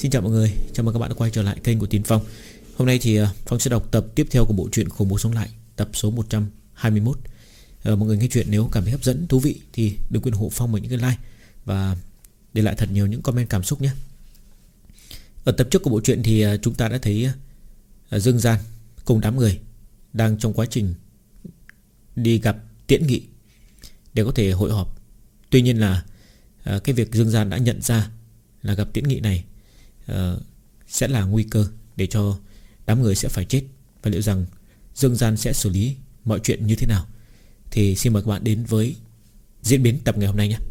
Xin chào mọi người, chào mừng các bạn đã quay trở lại kênh của Tiến Phong. Hôm nay thì Phong sẽ đọc tập tiếp theo của bộ truyện Khủng Bố Sống Lại, tập số 121. Mọi người nghe chuyện nếu cảm thấy hấp dẫn, thú vị thì đừng quên hộ Phong bằng những cái like và để lại thật nhiều những comment cảm xúc nhé. Ở tập trước của bộ truyện thì chúng ta đã thấy Dương Gian cùng đám người đang trong quá trình đi gặp Tiễn Nghị để có thể hội họp. Tuy nhiên là cái việc Dương Gian đã nhận ra là gặp Tiễn Nghị này sẽ là nguy cơ để cho đám người sẽ phải chết. Và liệu rằng Dương Gian sẽ xử lý mọi chuyện như thế nào thì xin mời các bạn đến với diễn biến tập ngày hôm nay nhé.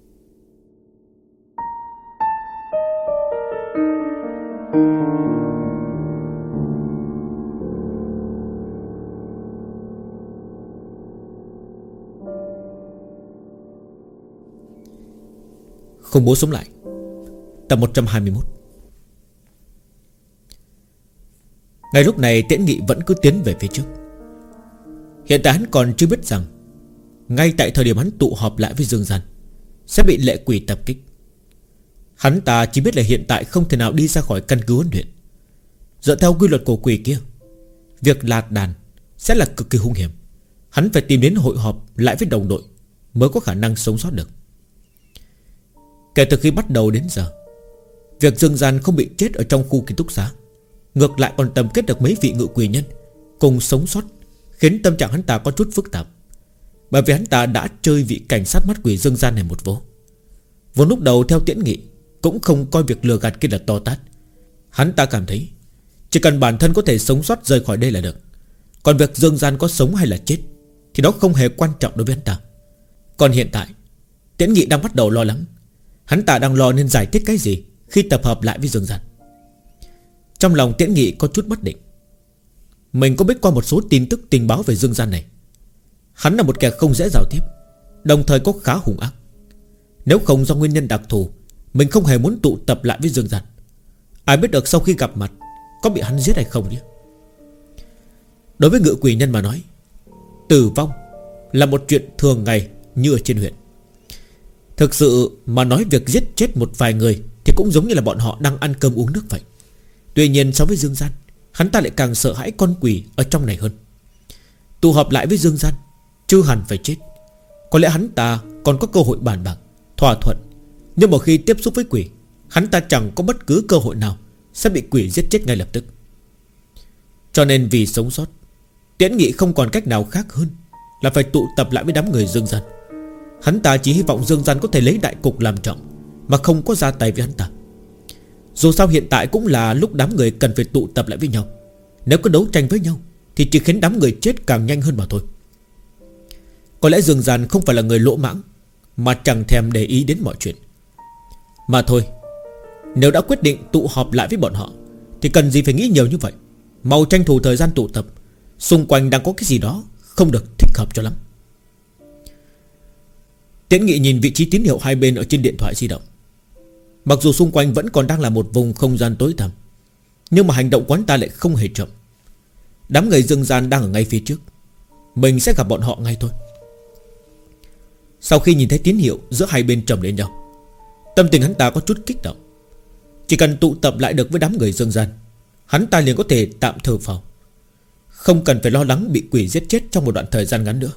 Khủng Bố Sống Lại, tập 121. Ngay lúc này Tiễn Nghị vẫn cứ tiến về phía trước. Hiện tại hắn còn chưa biết rằng ngay tại thời điểm hắn tụ họp lại với Dương Gian sẽ bị lệ quỷ tập kích. Hắn ta chỉ biết là hiện tại không thể nào đi ra khỏi căn cứ huấn luyện. Dựa theo quy luật của quỷ kia, việc lạt đàn sẽ là cực kỳ hung hiểm. Hắn phải tìm đến hội họp lại với đồng đội mới có khả năng sống sót được. Kể từ khi bắt đầu đến giờ, việc Dương Gian không bị chết ở trong khu ký túc xá, ngược lại còn tầm kết được mấy vị ngự quỷ nhân cùng sống sót, khiến tâm trạng hắn ta có chút phức tạp. Bởi vì hắn ta đã chơi vị cảnh sát mắt quỷ Dương Gian này một vố. Vốn lúc đầu theo Tiễn Nghị cũng không coi việc lừa gạt kia là to tát. Hắn ta cảm thấy chỉ cần bản thân có thể sống sót rời khỏi đây là được. Còn việc Dương Gian có sống hay là chết thì đó không hề quan trọng đối với hắn ta. Còn hiện tại Tiễn Nghị đang bắt đầu lo lắng. Hắn ta đang lo nên giải thích cái gì khi tập hợp lại với Dương Gian. Trong lòng Tiễn Nghị có chút bất định. Mình có biết qua một số tin tức tình báo về Dương Gian này. Hắn là một kẻ không dễ giao tiếp, đồng thời có khá hung ác. Nếu không do nguyên nhân đặc thù, mình không hề muốn tụ tập lại với Dương Gian. Ai biết được sau khi gặp mặt có bị hắn giết hay không chứ. Đối với ngự quỷ nhân mà nói, tử vong là một chuyện thường ngày như ở trên huyện. Thực sự mà nói, việc giết chết một vài người thì cũng giống như là bọn họ đang ăn cơm uống nước vậy. Tuy nhiên so với Dương Gian, hắn ta lại càng sợ hãi con quỷ ở trong này hơn. Tụ họp lại với Dương Gian chưa hẳn phải chết. Có lẽ hắn ta còn có cơ hội bàn bạc, thỏa thuận. Nhưng mà khi tiếp xúc với quỷ, hắn ta chẳng có bất cứ cơ hội nào sẽ bị quỷ giết chết ngay lập tức. Cho nên vì sống sót, Tiễn Nghị không còn cách nào khác hơn là phải tụ tập lại với đám người Dương Gian. Hắn ta chỉ hy vọng Dương Gian có thể lấy đại cục làm trọng, mà không có ra tay với hắn ta. Dù sao hiện tại cũng là lúc đám người cần phải tụ tập lại với nhau. Nếu có đấu tranh với nhau thì chỉ khiến đám người chết càng nhanh hơn mà thôi. Có lẽ Dương Gian không phải là người lỗ mãng, mà chẳng thèm để ý đến mọi chuyện. Mà thôi, nếu đã quyết định tụ họp lại với bọn họ thì cần gì phải nghĩ nhiều như vậy. Mau tranh thủ thời gian tụ tập. Xung quanh đang có cái gì đó không được thích hợp cho lắm. Tiễn Nghị nhìn vị trí tín hiệu hai bên ở trên điện thoại di động. Mặc dù xung quanh vẫn còn đang là một vùng không gian tối tăm, nhưng mà hành động của hắn ta lại không hề chậm. Đám người Dương Gian đang ở ngay phía trước, mình sẽ gặp bọn họ ngay thôi. Sau khi nhìn thấy tín hiệu giữa hai bên chồng lên nhau, tâm tình hắn ta có chút kích động. Chỉ cần tụ tập lại được với đám người Dương Gian, hắn ta liền có thể tạm thở phào, không cần phải lo lắng bị quỷ giết chết trong một đoạn thời gian ngắn nữa.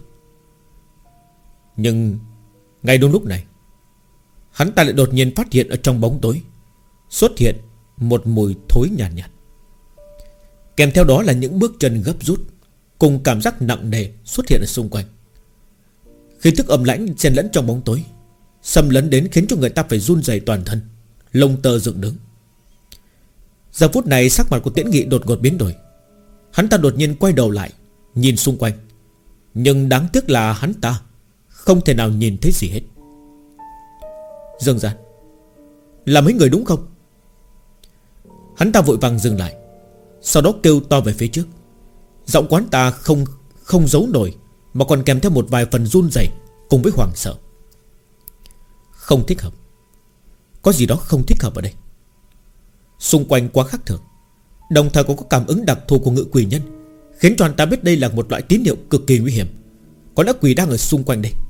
Nhưng ngay đúng lúc này, hắn ta lại đột nhiên phát hiện ở trong bóng tối xuất hiện một mùi thối nhàn nhạt. Kèm theo đó là những bước chân gấp rút cùng cảm giác nặng nề xuất hiện ở xung quanh. Khí tức âm lãnh xen lẫn trong bóng tối, xâm lấn đến khiến cho người ta phải run rẩy toàn thân, lông tơ dựng đứng. Giờ phút này sắc mặt của Tiễn Nghị đột ngột biến đổi. Hắn ta đột nhiên quay đầu lại nhìn xung quanh, nhưng đáng tiếc là hắn ta không thể nào nhìn thấy gì hết. Dương Gian, là mấy người đúng không? Hắn ta vội vàng dừng lại, sau đó kêu to về phía trước. Giọng quán ta không giấu nổi, mà còn kèm theo một vài phần run rẩy cùng với hoảng sợ. Không thích hợp. Có gì đó không thích hợp ở đây. Xung quanh quá khác thường, đồng thời còn có cảm ứng đặc thù của ngự quỷ nhân, khiến cho anh ta biết đây là một loại tín hiệu cực kỳ nguy hiểm. Có lẽ quỷ đang ở xung quanh đây.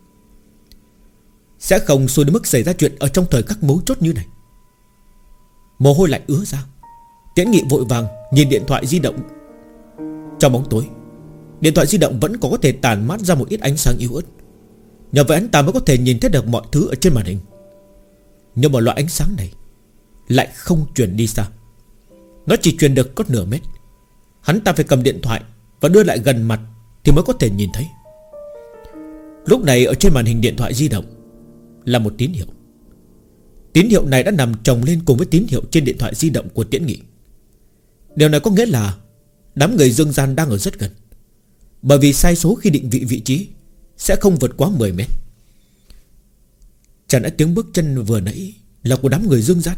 Sẽ không xui đến mức xảy ra chuyện ở trong thời khắc mấu chốt như này. Mồ hôi lạnh ứa ra. Tiễn Nghị vội vàng nhìn điện thoại di động. Trong bóng tối, điện thoại di động vẫn có thể tàn mát ra một ít ánh sáng yếu ớt. Nhờ vậy anh ta mới có thể nhìn thấy được mọi thứ ở trên màn hình. Nhưng mà loại ánh sáng này lại không truyền đi xa. Nó chỉ truyền được có nửa mét. Hắn ta phải cầm điện thoại và đưa lại gần mặt thì mới có thể nhìn thấy. Lúc này ở trên màn hình điện thoại di động là một tín hiệu. Tín hiệu này đã nằm chồng lên cùng với tín hiệu trên điện thoại di động của Tiễn Nghị. Điều này có nghĩa là đám người dương gian đang ở rất gần, bởi vì sai số khi định vị vị trí sẽ không vượt quá 10 mét. Chẳng lẽ tiếng bước chân vừa nãy là của đám người dương gian?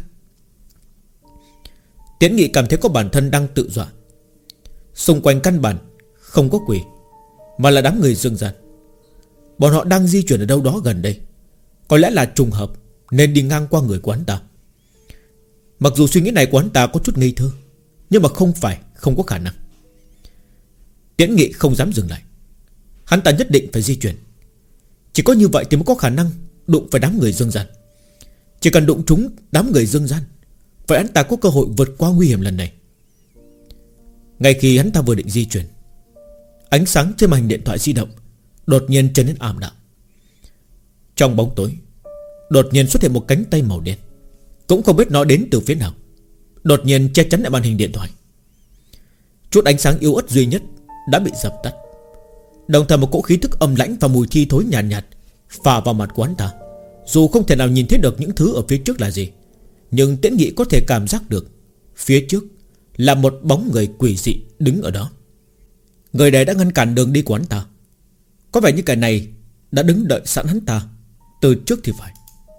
Tiễn Nghị cảm thấy có bản thân đang tự dọa. Xung quanh căn bản không có quỷ, mà là đám người dương gian. Bọn họ đang di chuyển ở đâu đó gần đây. Có lẽ là trùng hợp nên đi ngang qua người của hắn ta. Mặc dù suy nghĩ này của hắn ta có chút ngây thơ, nhưng mà không phải không có khả năng. Tiễn Nghị không dám dừng lại. Hắn ta nhất định phải di chuyển. Chỉ có như vậy thì mới có khả năng đụng phải đám người dương gian. Chỉ cần đụng trúng đám người dương gian, vậy hắn ta có cơ hội vượt qua nguy hiểm lần này. Ngay khi hắn ta vừa định di chuyển, ánh sáng trên màn hình điện thoại di động đột nhiên trở nên ảm đạm. Trong bóng tối, đột nhiên xuất hiện một cánh tay màu đen. Cũng không biết nó đến từ phía nào, đột nhiên che chắn lại màn hình điện thoại. Chút ánh sáng yếu ớt duy nhất đã bị dập tắt. Đồng thời một cỗ khí tức âm lãnh và mùi thi thối nhàn nhạt phả vào mặt của hắn ta. Dù không thể nào nhìn thấy được những thứ ở phía trước là gì, nhưng Tiễn Nghị có thể cảm giác được phía trước là một bóng người quỷ dị đứng ở đó. Người này đã ngăn cản đường đi của hắn ta. Có vẻ như kẻ này đã đứng đợi sẵn hắn ta từ trước thì phải.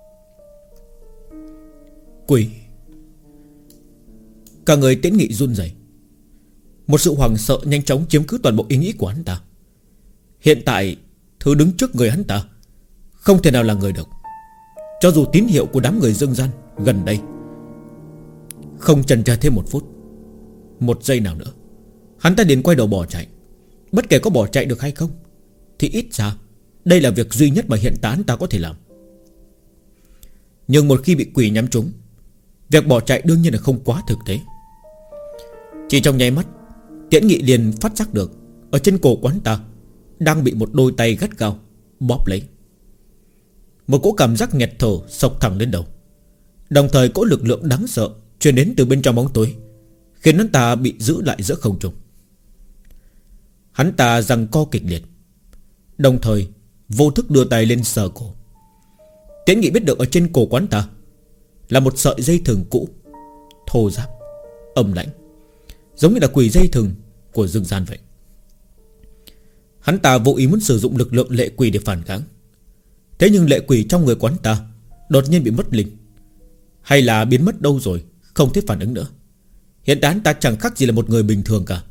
Quỷ. Cả người Tiễn Nghị run rẩy. Một sự hoảng sợ nhanh chóng chiếm cứ toàn bộ ý nghĩ của hắn ta. Hiện tại thứ đứng trước người hắn ta không thể nào là người được. Cho dù tín hiệu của đám người dương gian gần đây. Không chần chờ thêm một phút, một giây nào nữa, hắn ta liền quay đầu bỏ chạy. Bất kể có bỏ chạy được hay không thì ít ra đây là việc duy nhất mà hiện tại hắn ta có thể làm. Nhưng một khi bị quỷ nhắm trúng, việc bỏ chạy đương nhiên là không quá thực tế. Chỉ trong nháy mắt, Tiễn Nghị liền phát giác được ở trên cổ của hắn ta đang bị một đôi tay gắt gao bóp lấy. Một cỗ cảm giác nghẹt thở xộc thẳng lên đầu. Đồng thời cỗ lực lượng đáng sợ truyền đến từ bên trong bóng tối, khiến hắn ta bị giữ lại giữa không trung. Hắn ta giằng co kịch liệt, đồng thời vô thức đưa tay lên sờ cổ. Tiễn Nghị biết được ở trên cổ của hắn ta là một sợi dây thừng cũ, thô ráp, âm lãnh, giống như là quỷ dây thừng của dương gian vậy. Hắn ta vô ý muốn sử dụng lực lượng lệ quỷ để phản kháng. Thế nhưng lệ quỷ trong người của hắn ta đột nhiên bị mất linh, hay là biến mất đâu rồi, không thể phản ứng nữa. Hiện tại hắn ta chẳng khác gì là một người bình thường cả.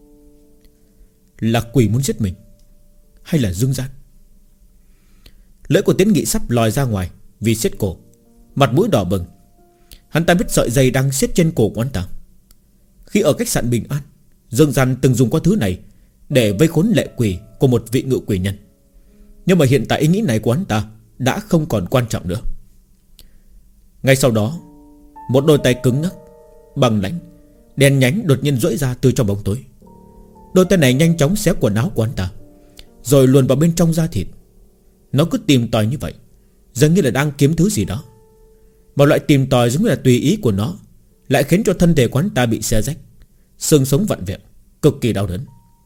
Là quỷ muốn giết mình, hay là dương gian? Lưỡi của Tiễn Nghị sắp lòi ra ngoài vì siết cổ, mặt mũi đỏ bừng. Hắn ta biết sợi dây đang siết trên cổ của hắn ta. Khi ở khách sạn Bình An, dương gian từng dùng qua thứ này để vây khốn lệ quỷ của một vị ngự quỷ nhân. Nhưng mà hiện tại ý nghĩ này của hắn ta đã không còn quan trọng nữa. Ngay sau đó, một đôi tay cứng ngắc, băng lãnh, đen nhánh đột nhiên duỗi ra từ trong bóng tối. Đôi tay này nhanh chóng xé quần áo của hắn ta, rồi luồn vào bên trong da thịt. Nó cứ tìm tòi như vậy, dường như là đang kiếm thứ gì đó. Mà loại tìm tòi giống như là tùy ý của nó lại khiến cho thân thể của hắn ta bị xé rách, xương sống vặn vẹo, cực kỳ đau đớn.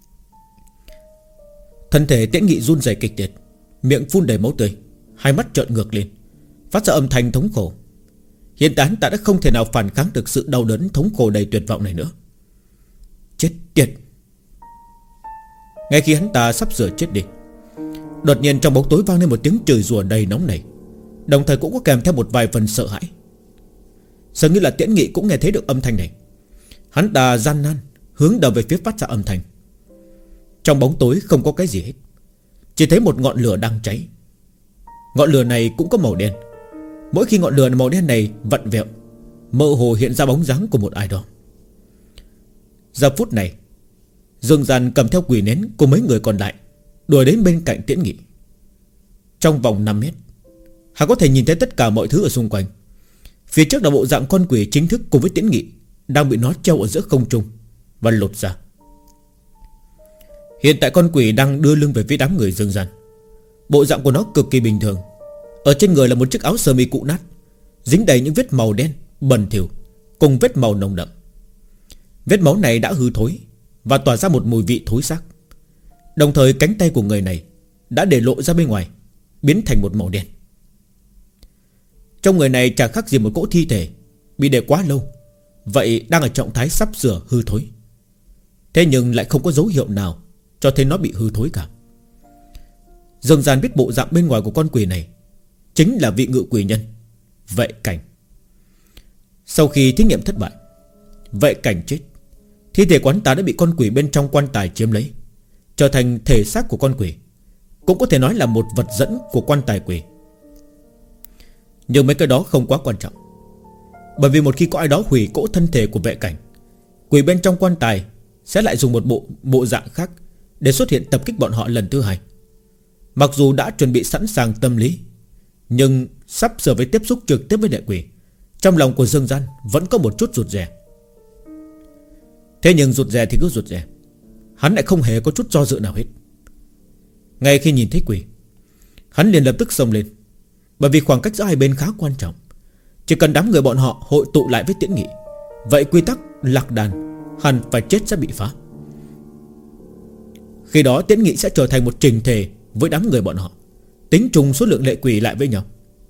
Thân thể Tiễn Nghị run rẩy kịch liệt, miệng phun đầy máu tươi, hai mắt trợn ngược lên, phát ra âm thanh thống khổ. Hiện tại hắn ta đã không thể nào phản kháng được sự đau đớn thống khổ đầy tuyệt vọng này nữa. Chết tiệt. Ngay khi hắn ta sắp sửa chết đi, đột nhiên trong bóng tối vang lên một tiếng chửi rủa đầy nóng nảy, đồng thời cũng có kèm theo một vài phần sợ hãi. Dường như là Tiễn Nghị cũng nghe thấy được âm thanh này. Hắn ta gian nan hướng đầu về phía phát ra âm thanh. Trong bóng tối không có cái gì hết, chỉ thấy một ngọn lửa đang cháy. Ngọn lửa này cũng có màu đen. Mỗi khi ngọn lửa màu đen này vặn vẹo, mơ hồ hiện ra bóng dáng của một ai đó. Giờ phút này, Dương Gian cầm theo quỷ nến của mấy người còn lại đuổi đến bên cạnh Tiễn Nghị. Trong vòng 5 mét, hắn có thể nhìn thấy tất cả mọi thứ ở xung quanh. Phía trước là bộ dạng con quỷ chính thức cùng với Tiễn Nghị đang bị nó treo ở giữa không trung và lột ra. Hiện tại con quỷ đang đưa lưng về phía đám người Dương Gian. Bộ dạng của nó cực kỳ bình thường. Ở trên người là một chiếc áo sơ mi cũ nát, dính đầy những vết màu đen bẩn thỉu cùng vết màu nồng đậm. Vết máu này đã hư thối và tỏa ra một mùi vị thối xác. Đồng thời cánh tay của người này đã để lộ ra bên ngoài, biến thành một màu đen. Trong người này chẳng khác gì một cỗ thi thể bị để quá lâu, vậy đang ở trạng thái sắp sửa hư thối. Thế nhưng lại không có dấu hiệu nào cho thấy nó bị hư thối cả. Dương Gian biết bộ dạng bên ngoài của con quỷ này chính là vị ngự quỷ nhân Vệ Cảnh. Sau khi thí nghiệm thất bại, Vệ Cảnh chết. Thi thể quán ta đã bị con quỷ bên trong quan tài chiếm lấy, trở thành thể xác của con quỷ, cũng có thể nói là một vật dẫn của quan tài quỷ. Nhưng mấy cái đó không quá quan trọng, bởi vì một khi có ai đó hủy cỗ thân thể của Vệ Cảnh, quỷ bên trong quan tài sẽ lại dùng một bộ dạng khác để xuất hiện tập kích bọn họ lần thứ hai. Mặc dù đã chuẩn bị sẵn sàng tâm lý, nhưng sắp sửa với tiếp xúc trực tiếp với lệ quỷ, trong lòng của Dương Gian vẫn có một chút rụt rè. Thế nhưng rụt rè thì cứ rụt rè, hắn lại không hề có chút do dự nào hết. Ngay khi nhìn thấy quỷ, hắn liền lập tức xông lên. Bởi vì khoảng cách giữa hai bên khá quan trọng, chỉ cần đám người bọn họ hội tụ lại với Tiễn Nghị, vậy quy tắc lạc đàn hẳn phải chết sẽ bị phá. Khi đó Tiễn Nghị sẽ trở thành một trình thể với đám người bọn họ, tính trùng số lượng lệ quỷ lại với nhau.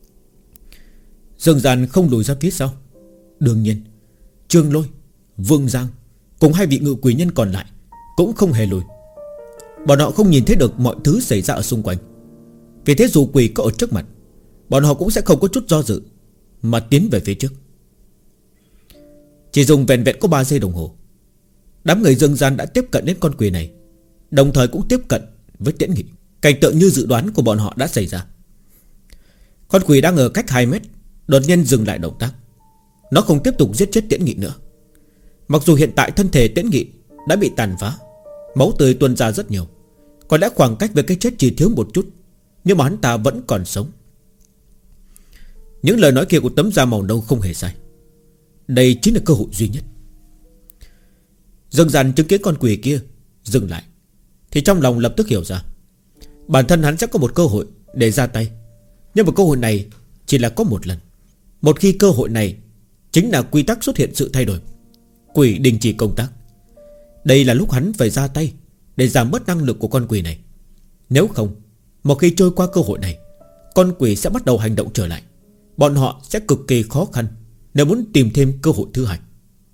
Dương Gian không lùi ra phía sau. Đương nhiên Trương Lôi, Vương Giang cùng hai vị ngự quỷ nhân còn lại cũng không hề lùi. Bọn họ không nhìn thấy được mọi thứ xảy ra ở xung quanh, vì thế dù quỷ có ở trước mặt, bọn họ cũng sẽ không có chút do dự mà tiến về phía trước. Chỉ dùng vẹn vẹn có 3 giây đồng hồ, đám người Dương Gian đã tiếp cận đến con quỷ này, đồng thời cũng tiếp cận với Tiễn Nghị. Cảnh tượng như dự đoán của bọn họ đã xảy ra. Con quỷ đang ở cách 2 mét đột nhiên dừng lại động tác. Nó không tiếp tục giết chết Tiễn Nghị nữa. Mặc dù hiện tại thân thể Tiễn Nghị đã bị tàn phá, máu tươi tuôn ra rất nhiều, có lẽ khoảng cách với cái chết chỉ thiếu một chút, nhưng mà hắn ta vẫn còn sống. Những lời nói kia của tấm da màu nâu không hề sai. Đây chính là cơ hội duy nhất. Dương Gian chứng kiến con quỷ kia dừng lại thì trong lòng lập tức hiểu ra, bản thân hắn sẽ có một cơ hội để ra tay. Nhưng mà cơ hội này chỉ là có một lần. Một khi cơ hội này chính là quy tắc xuất hiện sự thay đổi, quỷ đình chỉ công tác, đây là lúc hắn phải ra tay để giảm bớt năng lực của con quỷ này. Nếu không, một khi trôi qua cơ hội này, con quỷ sẽ bắt đầu hành động trở lại. Bọn họ sẽ cực kỳ khó khăn nếu muốn tìm thêm cơ hội thứ hai.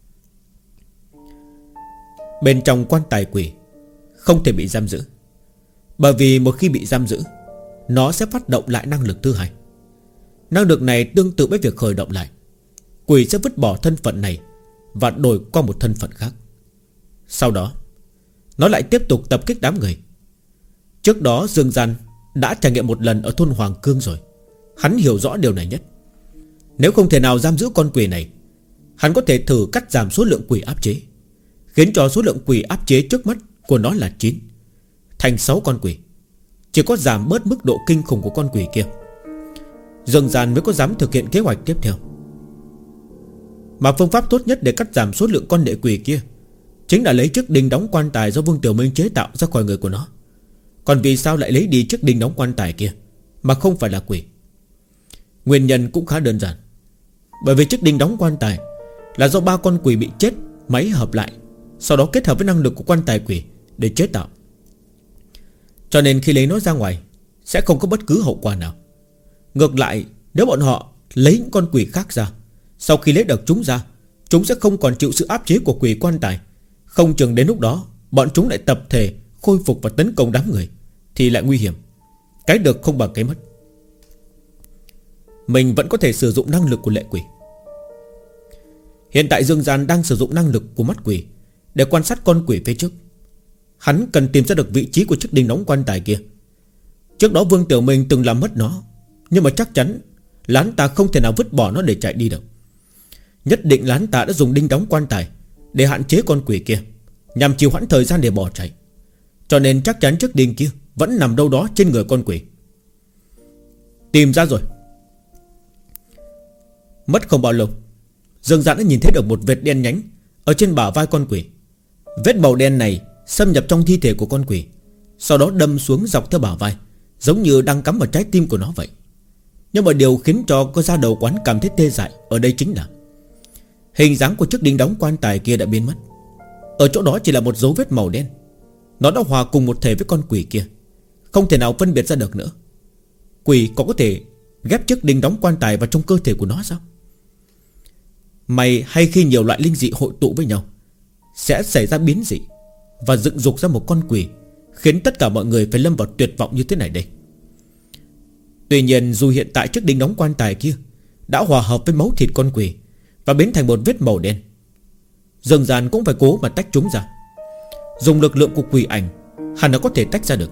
Bên trong quan tài quỷ không thể bị giam giữ, bởi vì một khi bị giam giữ, nó sẽ phát động lại năng lực thứ hai. Năng lực này tương tự với việc khởi động lại. Quỷ sẽ vứt bỏ thân phận này và đổi qua một thân phận khác. Sau đó nó lại tiếp tục tập kích đám người. Trước đó Dương Gian đã trải nghiệm một lần ở thôn Hoàng Cương rồi, hắn hiểu rõ điều này nhất. Nếu không thể nào giam giữ con quỷ này, hắn có thể thử cắt giảm số lượng quỷ áp chế, khiến cho số lượng quỷ áp chế trước mắt của nó là 9 thành 6 con quỷ. Chỉ có giảm bớt mức độ kinh khủng của con quỷ kia, Dương Gian mới có dám thực hiện kế hoạch tiếp theo. Mà phương pháp tốt nhất để cắt giảm số lượng con lệ quỷ kia chính là lấy chiếc đinh đóng quan tài do Vương Tiểu Minh chế tạo ra khỏi người của nó. Còn vì sao lại lấy đi chiếc đinh đóng quan tài kia mà không phải là quỷ? Nguyên nhân cũng khá đơn giản. Bởi vì chiếc đinh đóng quan tài là do 3 con quỷ bị chết máy hợp lại, sau đó kết hợp với năng lực của quan tài quỷ để chế tạo. Cho nên khi lấy nó ra ngoài sẽ không có bất cứ hậu quả nào. Ngược lại, nếu bọn họ lấy những con quỷ khác ra, sau khi lấy được chúng ra, chúng sẽ không còn chịu sự áp chế của quỷ quan tài. Không chừng đến lúc đó bọn chúng lại tập thể khôi phục và tấn công đám người, thì lại nguy hiểm. Cái được không bằng cái mất. Mình vẫn có thể sử dụng năng lực của lệ quỷ. Hiện tại Dương Gian đang sử dụng năng lực của mắt quỷ để quan sát con quỷ phía trước. Hắn cần tìm ra được vị trí của chiếc đinh đóng quan tài kia. Trước đó Vương Tiểu Minh từng làm mất nó, nhưng mà chắc chắn là hắn ta không thể nào vứt bỏ nó để chạy đi được. Nhất định là hắn ta đã dùng đinh đóng quan tài để hạn chế con quỷ kia, nhằm trì hoãn thời gian để bỏ chạy. Cho nên chắc chắn chiếc đinh kia vẫn nằm đâu đó trên người con quỷ. Tìm ra rồi. Mất không bao lâu, Dương Gian đã nhìn thấy được một vệt đen nhánh ở trên bả vai con quỷ. Vết màu đen này xâm nhập trong thi thể của con quỷ, sau đó đâm xuống dọc theo bả vai, giống như đang cắm vào trái tim của nó vậy. Nhưng mà điều khiến cho con da đầu quán cảm thấy tê dại ở đây chính là hình dáng của chiếc đinh đóng quan tài kia đã biến mất. Ở chỗ đó chỉ là một dấu vết màu đen. Nó đã hòa cùng một thể với con quỷ kia, không thể nào phân biệt ra được nữa. Quỷ có thể ghép chiếc đinh đóng quan tài vào trong cơ thể của nó sao? Mày hay khi nhiều loại linh dị hội tụ với nhau sẽ xảy ra biến dị và dựng dục ra một con quỷ, khiến tất cả mọi người phải lâm vào tuyệt vọng như thế này đây. Tuy nhiên dù hiện tại chiếc đinh đóng quan tài kia đã hòa hợp với máu thịt con quỷ và biến thành một vết màu đen, Dương Gian cũng phải cố mà tách chúng ra. Dùng lực lượng của quỷ ảnh, hắn đã có thể tách ra được.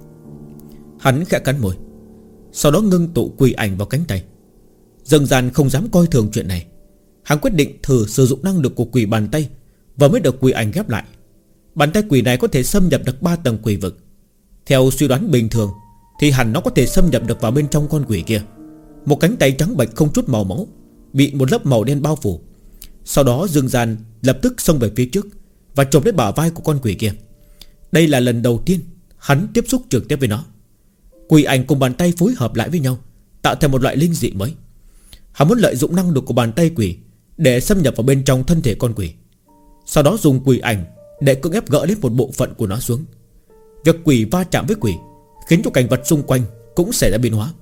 Hắn khẽ cắn môi, sau đó ngưng tụ quỷ ảnh vào cánh tay. Dương Gian không dám coi thường chuyện này. Hắn quyết định thử sử dụng năng lực của quỷ bàn tay và mới được quỷ ảnh ghép lại. Bàn tay quỷ này có thể xâm nhập được 3 tầng quỷ vực. Theo suy đoán bình thường thì hẳn nó có thể xâm nhập được vào bên trong con quỷ kia. Một cánh tay trắng bệch không chút màu máu, bị một lớp màu đen bao phủ. Sau đó Dương Gian lập tức xông về phía trước và chộp lấy bả vai của con quỷ kia. Đây là lần đầu tiên hắn tiếp xúc trực tiếp với nó. Quỷ ảnh cùng bàn tay phối hợp lại với nhau, tạo thành một loại linh dị mới. Hắn muốn lợi dụng năng lực của bàn tay quỷ để xâm nhập vào bên trong thân thể con quỷ, sau đó dùng quỷ ảnh để cưỡng ép gỡ lấy một bộ phận của nó xuống. Việc quỷ va chạm với quỷ khiến cho cảnh vật xung quanh cũng xảy ra biến hóa.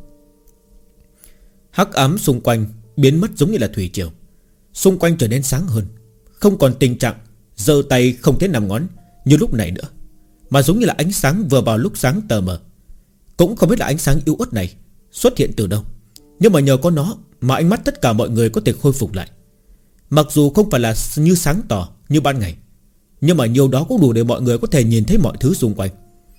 Hắc ám xung quanh biến mất giống như là thủy triều. Xung quanh trở nên sáng hơn, không còn tình trạng giơ tay không thấy năm ngón như lúc này nữa, mà giống như là ánh sáng vừa vào lúc sáng tờ mờ. Cũng không biết là ánh sáng yếu ớt này xuất hiện từ đâu, nhưng mà nhờ có nó mà ánh mắt tất cả mọi người có thể khôi phục lại. Mặc dù không phải là như sáng tỏ như ban ngày, nhưng mà nhiều đó cũng đủ để mọi người có thể nhìn thấy mọi thứ xung quanh.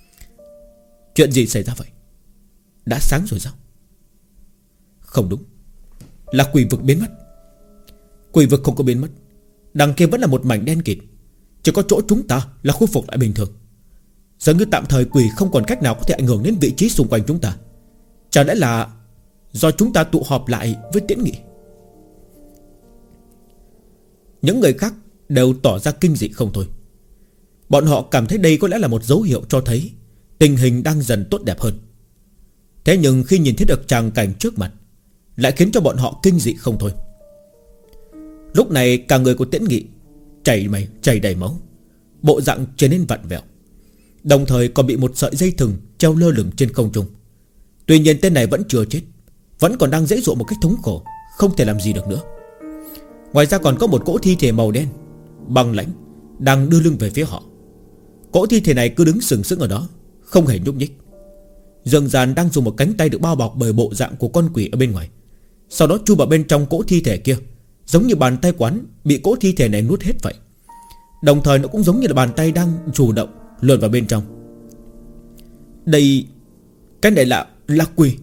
Chuyện gì xảy ra vậy? Đã sáng rồi sao? Không đúng, là quỷ vực biến mất. Quỷ vực không có biến mất, đằng kia vẫn là một mảnh đen kịt. Chỉ có chỗ chúng ta là khôi phục lại bình thường. Dường như tạm thời quỷ không còn cách nào có thể ảnh hưởng đến vị trí xung quanh chúng ta. Chẳng lẽ là do chúng ta tụ họp lại với Tiễn Nghị? Những người khác đều tỏ ra kinh dị không thôi. Bọn họ cảm thấy đây có lẽ là một dấu hiệu cho thấy tình hình đang dần tốt đẹp hơn. Thế nhưng khi nhìn thấy được tràng cảnh trước mặt lại khiến cho bọn họ kinh dị không thôi. Lúc này cả người của Tiễn Nghị chảy đầy máu, bộ dạng trở nên vặn vẹo, đồng thời còn bị một sợi dây thừng treo lơ lửng trên không trung. Tuy nhiên tên này vẫn chưa chết, vẫn còn đang giãy giụa một cách thống khổ, không thể làm gì được nữa. Ngoài ra còn có một cỗ thi thể màu đen băng lãnh đang đưa lưng về phía họ. Cỗ thi thể này cứ đứng sừng sững ở đó, không hề nhúc nhích. Dương Gian đang dùng một cánh tay được bao bọc bởi bộ dạng của con quỷ ở bên ngoài, sau đó chui vào bên trong cỗ thi thể kia, giống như bàn tay quán bị cỗ thi thể này nuốt hết vậy. Đồng thời nó cũng giống như là bàn tay đang chủ động luồn vào bên trong. Đây, cái này là quỷ.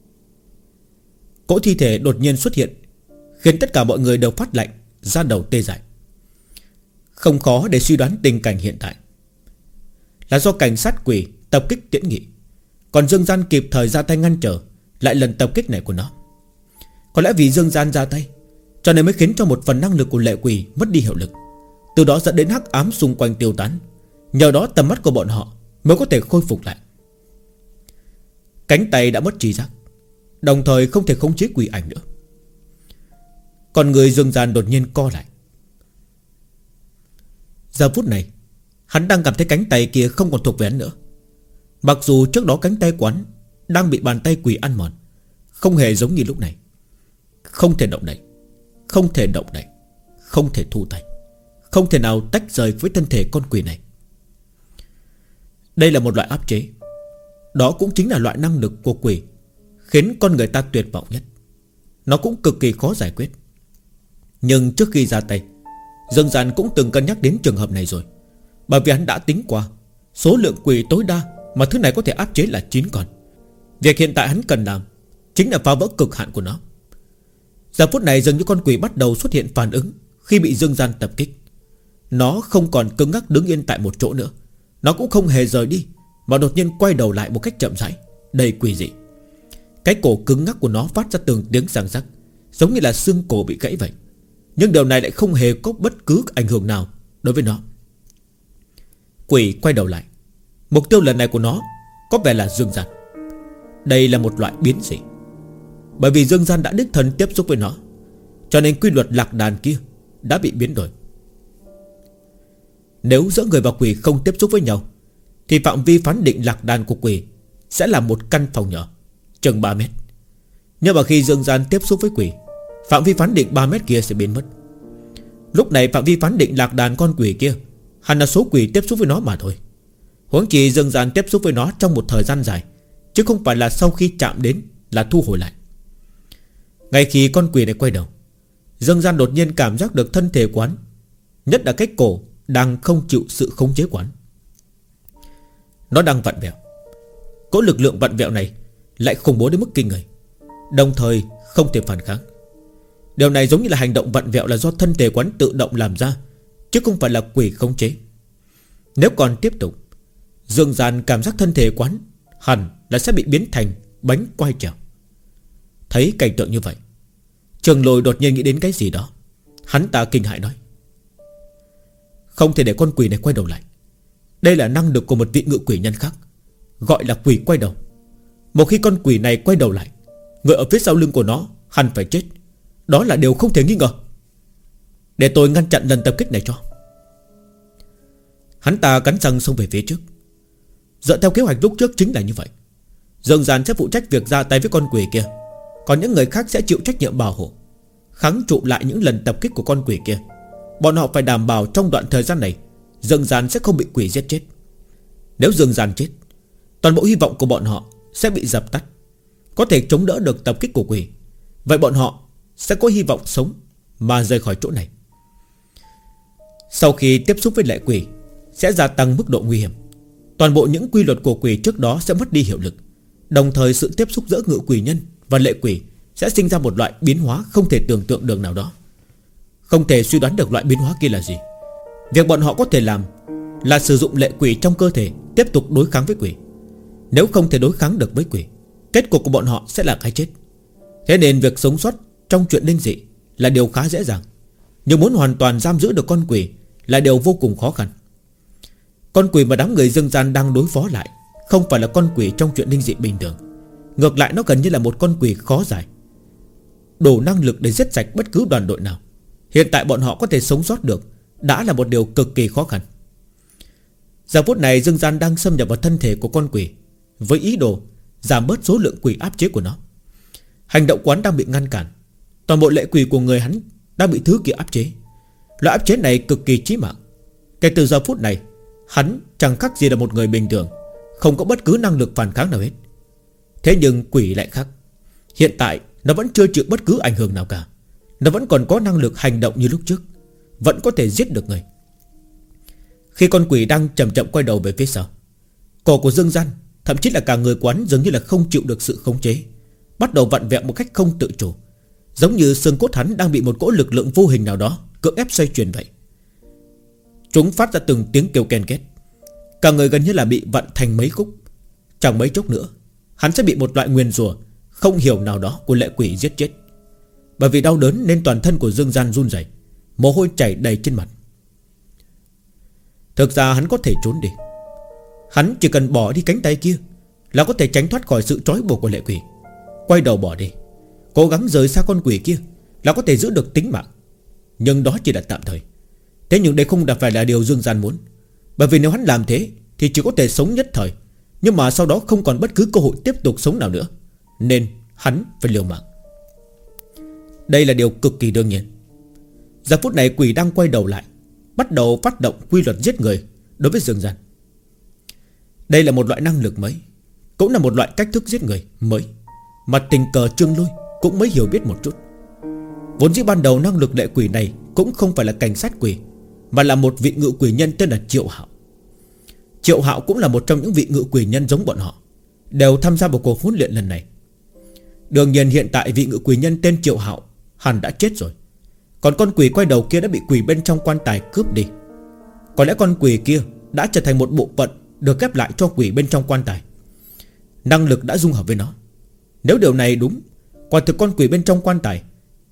Cỗ thi thể đột nhiên xuất hiện khiến tất cả mọi người đều phát lạnh, da đầu tê dại. Không khó để suy đoán tình cảnh hiện tại là do cảnh sát quỷ tập kích Tiễn Nghị, còn Dương Gian kịp thời ra tay ngăn trở lại lần tập kích này của nó. Có lẽ vì Dương Gian ra tay cho nên mới khiến cho một phần năng lực của lệ quỷ mất đi hiệu lực, từ đó dẫn đến hắc ám xung quanh tiêu tán. Nhờ đó tầm mắt của bọn họ mới có thể khôi phục lại. Cánh tay đã mất trí giác, đồng thời không thể khống chế quỷ ảnh nữa. Còn người Dương Gian đột nhiên co lại. Giờ phút này hắn đang cảm thấy cánh tay kia không còn thuộc về hắn nữa. Mặc dù trước đó cánh tay quán đang bị bàn tay quỷ ăn mòn, không hề giống như lúc này. Không thể động đậy, không thể động đậy, không thể thu tay, không thể nào tách rời với thân thể con quỷ này. Đây là một loại áp chế. Đó cũng chính là loại năng lực của quỷ khiến con người ta tuyệt vọng nhất. Nó cũng cực kỳ khó giải quyết. Nhưng trước khi ra tay, Dương Gian cũng từng cân nhắc đến trường hợp này rồi. Bởi vì hắn đã tính qua số lượng quỷ tối đa mà thứ này có thể áp chế là 9 con. Việc hiện tại hắn cần làm chính là phá vỡ cực hạn của nó. Giờ phút này dường như con quỷ bắt đầu xuất hiện phản ứng khi bị Dương Gian tập kích. Nó không còn cứng ngắc đứng yên tại một chỗ nữa. Nó cũng không hề rời đi, mà đột nhiên quay đầu lại một cách chậm rãi, đầy quỷ dị. Cái cổ cứng ngắc của nó phát ra từng tiếng răng rắc, giống như là xương cổ bị gãy vậy. Nhưng điều này lại không hề có bất cứ ảnh hưởng nào đối với nó. Quỷ quay đầu lại. Mục tiêu lần này của nó có vẻ là Dương Gian. Đây là một loại biến dị. Bởi vì Dương Gian đã đích thân tiếp xúc với nó, cho nên quy luật lạc đàn kia đã bị biến đổi. Nếu giữa người và quỷ không tiếp xúc với nhau, thì phạm vi phán định lạc đàn của quỷ sẽ là một căn phòng nhỏ chừng 3 mét. Nhưng mà khi Dương Gian tiếp xúc với quỷ, phạm vi phán định 3 mét kia sẽ biến mất. Lúc này phạm vi phán định lạc đàn con quỷ kia hẳn là số quỷ tiếp xúc với nó mà thôi. Huống chi Dương Gian tiếp xúc với nó trong một thời gian dài, chứ không phải là sau khi chạm đến là thu hồi lại. Ngay khi con quỷ này quay đầu, Dương Gian đột nhiên cảm giác được thân thể quán, nhất là cái cổ, đang không chịu sự khống chế quán. Nó đang vặn vẹo. Cỗ lực lượng vặn vẹo này lại khủng bố đến mức kinh người, đồng thời không thể phản kháng. Điều này giống như là hành động vặn vẹo là do thân thể quán tự động làm ra, chứ không phải là quỷ khống chế. Nếu còn tiếp tục, Dương Gian cảm giác thân thể quán hẳn là sẽ bị biến thành bánh quay trèo. Thấy cảnh tượng như vậy, Trường Lôi đột nhiên nghĩ đến cái gì đó. Hắn ta kinh hãi nói: không thể để con quỷ này quay đầu lại. Đây là năng lực của một vị ngự quỷ nhân khác, gọi là quỷ quay đầu. Một khi con quỷ này quay đầu lại, người ở phía sau lưng của nó hẳn phải chết. Đó là điều không thể nghi ngờ. Để tôi ngăn chặn lần tập kích này cho. Hắn ta cắn răng xông về phía trước. Dựa theo kế hoạch lúc trước chính là như vậy. Dương Gian sẽ phụ trách việc ra tay với con quỷ kia, còn những người khác sẽ chịu trách nhiệm bảo hộ, kháng trụ lại những lần tập kích của con quỷ kia. Bọn họ phải đảm bảo trong đoạn thời gian này Dương Gian sẽ không bị quỷ giết chết. Nếu Dương Gian chết, toàn bộ hy vọng của bọn họ sẽ bị dập tắt. Có thể chống đỡ được tập kích của quỷ, vậy bọn họ sẽ có hy vọng sống mà rời khỏi chỗ này. Sau khi tiếp xúc với lệ quỷ, sẽ gia tăng mức độ nguy hiểm. Toàn bộ những quy luật của quỷ trước đó sẽ mất đi hiệu lực. Đồng thời sự tiếp xúc giữa ngự quỷ nhân và lệ quỷ sẽ sinh ra một loại biến hóa không thể tưởng tượng được nào đó. Không thể suy đoán được loại biến hóa kia là gì. Việc bọn họ có thể làm là sử dụng lệ quỷ trong cơ thể tiếp tục đối kháng với quỷ. Nếu không thể đối kháng được với quỷ, kết cục của bọn họ sẽ là cái chết. Thế nên việc sống sót trong chuyện linh dị là điều khá dễ dàng, nhưng muốn hoàn toàn giam giữ được con quỷ là điều vô cùng khó khăn. Con quỷ mà đám người Dương Gian đang đối phó lại không phải là con quỷ trong chuyện linh dị bình thường. Ngược lại nó gần như là một con quỷ khó giải, đủ năng lực để giết sạch bất cứ đoàn đội nào. Hiện tại bọn họ có thể sống sót được đã là một điều cực kỳ khó khăn. Giờ phút này Dương Gian đang xâm nhập vào thân thể của con quỷ với ý đồ giảm bớt số lượng quỷ áp chế của nó. Hành động quán đang bị ngăn cản. Toàn bộ lệ quỷ của người hắn đang bị thứ kia áp chế. Loại áp chế này cực kỳ chí mạng. Kể từ giờ phút này, hắn chẳng khác gì là một người bình thường, không có bất cứ năng lực phản kháng nào hết. Thế nhưng quỷ lại khác. Hiện tại nó vẫn chưa chịu bất cứ ảnh hưởng nào cả. Nó vẫn còn có năng lực hành động như lúc trước, vẫn có thể giết được người. Khi con quỷ đang chậm chậm quay đầu về phía sau, cổ của Dương Gian, thậm chí là cả người quán dường như là không chịu được sự khống chế, bắt đầu vặn vẹo một cách không tự chủ, giống như xương cốt hắn đang bị một cỗ lực lượng vô hình nào đó cưỡng ép xoay chuyển vậy. Chúng phát ra từng tiếng kêu ken két. Cả người gần như là bị vặn thành mấy khúc. Chẳng mấy chốc nữa hắn sẽ bị một loại nguyền rủa không hiểu nào đó của lệ quỷ giết chết. Bởi vì đau đớn nên toàn thân của Dương Gian run rẩy, mồ hôi chảy đầy trên mặt. Thực ra hắn có thể trốn đi. Hắn chỉ cần bỏ đi cánh tay kia là có thể tránh thoát khỏi sự trói buộc của lệ quỷ. Quay đầu bỏ đi, cố gắng rời xa con quỷ kia là có thể giữ được tính mạng. Nhưng đó chỉ là tạm thời. Thế nhưng đây không phải là điều Dương Gian muốn. Bởi vì nếu hắn làm thế thì chỉ có thể sống nhất thời, nhưng mà sau đó không còn bất cứ cơ hội tiếp tục sống nào nữa. Nên hắn phải liều mạng. Đây là điều cực kỳ đương nhiên. Giờ phút này quỷ đang quay đầu lại, bắt đầu phát động quy luật giết người đối với Dương Gian. Đây là một loại năng lực mới, cũng là một loại cách thức giết người mới, mà tình cờ Trương Lôi cũng mới hiểu biết một chút. Vốn dĩ ban đầu năng lực lệ quỷ này cũng không phải là cảnh sát quỷ, mà là một vị ngự quỷ nhân tên là Triệu Hạo. Triệu Hạo cũng là một trong những vị ngự quỷ nhân giống bọn họ, đều tham gia vào cuộc huấn luyện lần này. Đương nhiên hiện tại vị ngự quỷ nhân tên Triệu Hạo hẳn đã chết rồi, còn con quỷ quay đầu kia đã bị quỷ bên trong quan tài cướp đi. Có lẽ con quỷ kia đã trở thành một bộ phận được ghép lại cho quỷ bên trong quan tài. Năng lực đã dung hợp với nó. Nếu điều này đúng, quả thực con quỷ bên trong quan tài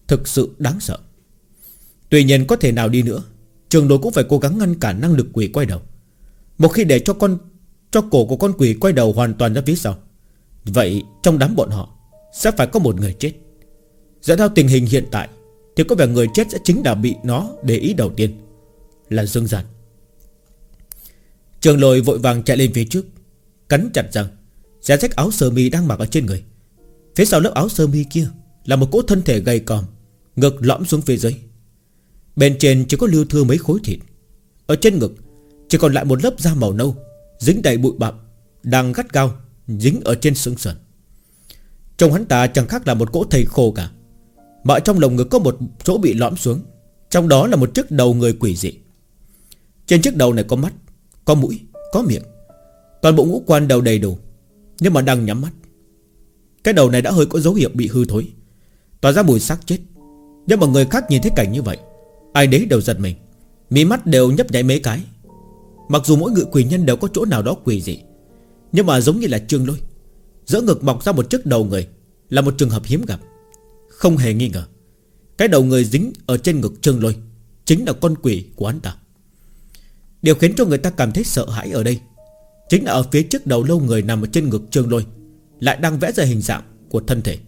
thực sự đáng sợ. Tuy nhiên có thể nào đi nữa, Trường Lôi cũng phải cố gắng ngăn cản năng lực quỷ quay đầu. Một khi để cho cổ của con quỷ quay đầu hoàn toàn ra phía sau, vậy trong đám bọn họ sẽ phải có một người chết. Dựa theo tình hình hiện tại thì có vẻ người chết sẽ chính là bị nó để ý đầu tiên, là Dương Gian. Trường Lôi vội vàng chạy lên phía trước, cắn chặt răng, xé rách áo sơ mi đang mặc ở trên người. Phía sau lớp áo sơ mi kia là một cỗ thân thể gầy còm, ngực lõm xuống phía dưới. Bên trên chỉ có lưu thưa mấy khối thịt. Ở trên ngực chỉ còn lại một lớp da màu nâu, dính đầy bụi bặm, đang gắt gao dính ở trên xương sườn. Trông hắn ta chẳng khác là một cỗ thây khô cả. Mà ở trong lồng ngực có một chỗ bị lõm xuống, trong đó là một chiếc đầu người quỷ dị. Trên chiếc đầu này có mắt, có mũi, có miệng, toàn bộ ngũ quan đều đầy đủ, nhưng mà đang nhắm mắt. Cái đầu này đã hơi có dấu hiệu bị hư thối, tỏa ra mùi xác chết. Nhưng mà người khác nhìn thấy cảnh như vậy, ai đấy đều giật mình, mí mắt đều nhấp nháy mấy cái. Mặc dù mỗi người quỷ nhân đều có chỗ nào đó quỷ dị, nhưng mà giống như là Trương Lôi, giữa ngực mọc ra một chiếc đầu người là một trường hợp hiếm gặp. Không hề nghi ngờ, cái đầu người dính ở trên ngực Trương Lôi chính là con quỷ của hắn ta. Điều khiến cho người ta cảm thấy sợ hãi ở đây chính là ở phía trước đầu lâu người nằm ở trên ngực Trương Lôi lại đang vẽ ra hình dạng của thân thể.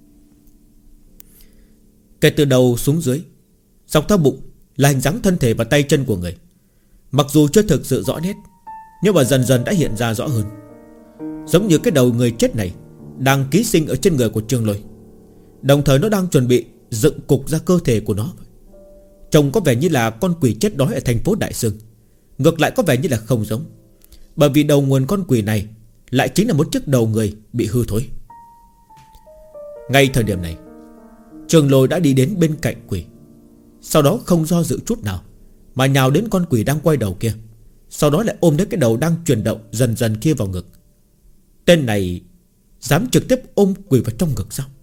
Kể từ đầu xuống dưới, dọc theo bụng là hình dáng thân thể và tay chân của người. Mặc dù chưa thực sự rõ nét, nhưng mà dần dần đã hiện ra rõ hơn. Giống như cái đầu người chết này đang ký sinh ở trên người của Trương Lôi, đồng thời nó đang chuẩn bị dựng cục ra cơ thể của nó. Trông có vẻ như là con quỷ chết đói ở thành phố Đại Sương, ngược lại có vẻ như là không giống, bởi vì đầu nguồn con quỷ này lại chính là một chiếc đầu người bị hư thối. Ngay thời điểm này, Trường Lôi đã đi đến bên cạnh quỷ, sau đó không do dự chút nào mà nhào đến con quỷ đang quay đầu kia, sau đó lại ôm lấy cái đầu đang chuyển động dần dần kia vào ngực. Tên này dám trực tiếp ôm quỷ vào trong ngực sao?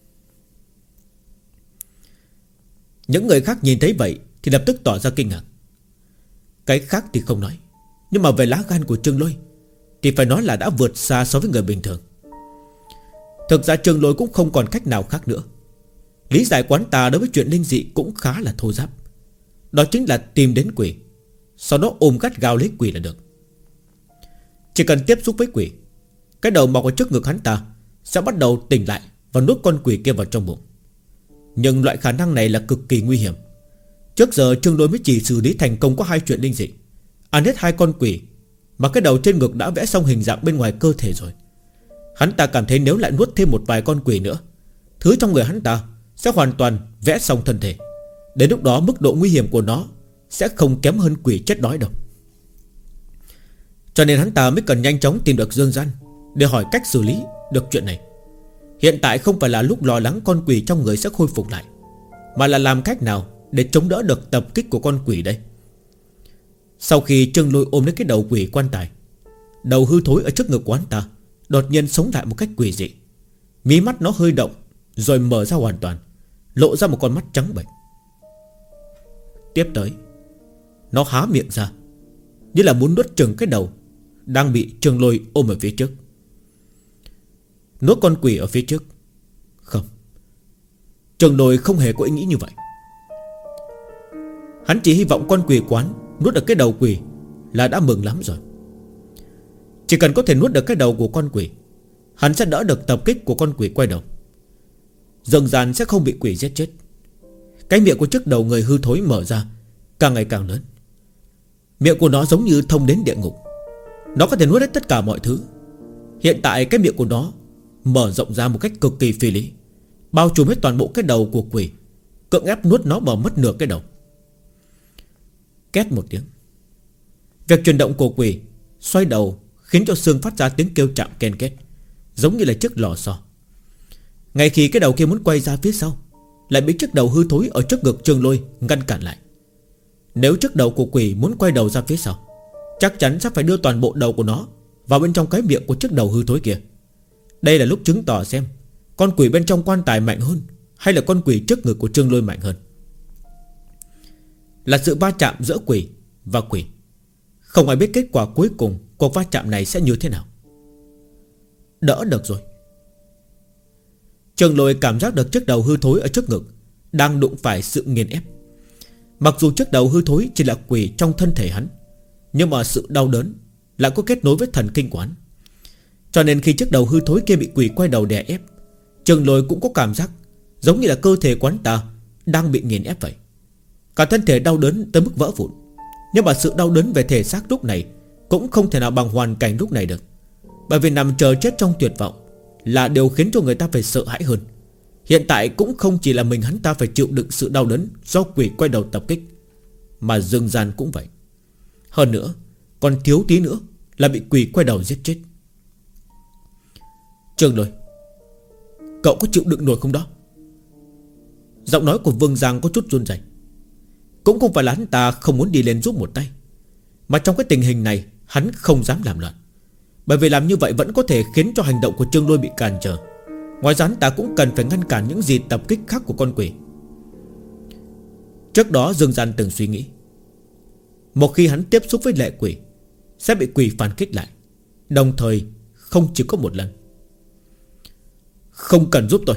Những người khác nhìn thấy vậy thì lập tức tỏ ra kinh ngạc. Cái khác thì không nói, nhưng mà về lá gan của Trương Lôi thì phải nói là đã vượt xa so với người bình thường. Thực ra Trương Lôi cũng không còn cách nào khác nữa. Lý giải quán ta đối với chuyện linh dị cũng khá là thô ráp. Đó chính là tìm đến quỷ, sau đó ôm gắt gao lấy quỷ là được. Chỉ cần tiếp xúc với quỷ, cái đầu mọc ở trước ngực hắn ta sẽ bắt đầu tỉnh lại và nuốt con quỷ kia vào trong bụng. Nhưng loại khả năng này là cực kỳ nguy hiểm. Trước giờ Trương Lôi mới chỉ xử lý thành công có 2 chuyện linh dị, ăn hết 2 con quỷ, mà cái đầu trên ngực đã vẽ xong hình dạng bên ngoài cơ thể rồi. Hắn ta cảm thấy nếu lại nuốt thêm một vài con quỷ nữa, thứ trong người hắn ta sẽ hoàn toàn vẽ xong thân thể. Đến lúc đó mức độ nguy hiểm của nó sẽ không kém hơn quỷ chết đói đâu. Cho nên hắn ta mới cần nhanh chóng tìm được Dương Gian để hỏi cách xử lý được chuyện này. Hiện tại không phải là lúc lo lắng con quỷ trong người sẽ khôi phục lại, mà là làm cách nào để chống đỡ được tập kích của con quỷ đây. Sau khi Trương Lôi ôm lấy cái đầu quỷ quan tài, đầu hư thối ở trước ngực của hắn ta đột nhiên sống lại một cách quỷ dị. Mí mắt nó hơi động rồi mở ra hoàn toàn, lộ ra một con mắt trắng bệch. Tiếp tới, nó há miệng ra như là muốn nuốt chửng cái đầu đang bị Trương Lôi ôm ở phía trước. Nuốt con quỷ ở phía trước? Không, Trương Lôi không hề có ý nghĩ như vậy. Hắn chỉ hy vọng con quỷ quán nuốt được cái đầu quỷ là đã mừng lắm rồi. Chỉ cần có thể nuốt được cái đầu của con quỷ, hắn sẽ đỡ được tập kích của con quỷ quay đầu. Dương Gian sẽ không bị quỷ giết chết. Cái miệng của chiếc đầu người hư thối mở ra càng ngày càng lớn. Miệng của nó giống như thông đến địa ngục. Nó có thể nuốt hết tất cả mọi thứ. Hiện tại cái miệng của nó mở rộng ra một cách cực kỳ phi lý, bao trùm hết toàn bộ cái đầu của quỷ, cưỡng ép nuốt nó vào mất nửa cái đầu. Két một tiếng, việc chuyển động của quỷ xoay đầu khiến cho xương phát ra tiếng kêu chạm ken két, giống như là chiếc lò xo. Ngay khi cái đầu kia muốn quay ra phía sau, lại bị chiếc đầu hư thối ở trước ngực Trương Lôi ngăn cản lại. Nếu chiếc đầu của quỷ muốn quay đầu ra phía sau, chắc chắn sẽ phải đưa toàn bộ đầu của nó vào bên trong cái miệng của chiếc đầu hư thối kia. Đây là lúc chứng tỏ xem con quỷ bên trong quan tài mạnh hơn hay là con quỷ trước ngực của Trương Lôi mạnh hơn. Là sự va chạm giữa quỷ và quỷ. Không ai biết kết quả cuối cùng cuộc va chạm này sẽ như thế nào. Đỡ được rồi. Trương Lôi cảm giác được chiếc đầu hư thối ở trước ngực đang đụng phải sự nghiền ép. Mặc dù trước đầu hư thối chỉ là quỷ trong thân thể hắn, nhưng mà sự đau đớn lại có kết nối với thần kinh của hắn. Cho nên khi trước đầu hư thối kia bị quỷ quay đầu đè ép, Trường Lôi cũng có cảm giác giống như là cơ thể quán ta đang bị nghiền ép vậy. Cả thân thể đau đớn tới mức vỡ vụn. Nhưng mà sự đau đớn về thể xác lúc này cũng không thể nào bằng hoàn cảnh lúc này được. Bởi vì nằm chờ chết trong tuyệt vọng là điều khiến cho người ta phải sợ hãi hơn. Hiện tại cũng không chỉ là mình hắn ta phải chịu đựng sự đau đớn do quỷ quay đầu tập kích, mà Dương Gian cũng vậy. Hơn nữa còn thiếu tí nữa là bị quỷ quay đầu giết chết. Trường Lôi, cậu có chịu đựng nổi không đó? Giọng nói của Vương Giang có chút run rẩy. Cũng không phải là hắn ta không muốn đi lên giúp một tay, mà trong cái tình hình này hắn không dám làm loạn. Bởi vì làm như vậy vẫn có thể khiến cho hành động của Trương Lôi bị cản trở. Ngoài ra hắn ta cũng cần phải ngăn cản những gì tập kích khác của con quỷ. Trước đó Dương Gian từng suy nghĩ, một khi hắn tiếp xúc với lệ quỷ sẽ bị quỷ phản kích lại, đồng thời không chỉ có một lần. Không cần giúp tôi.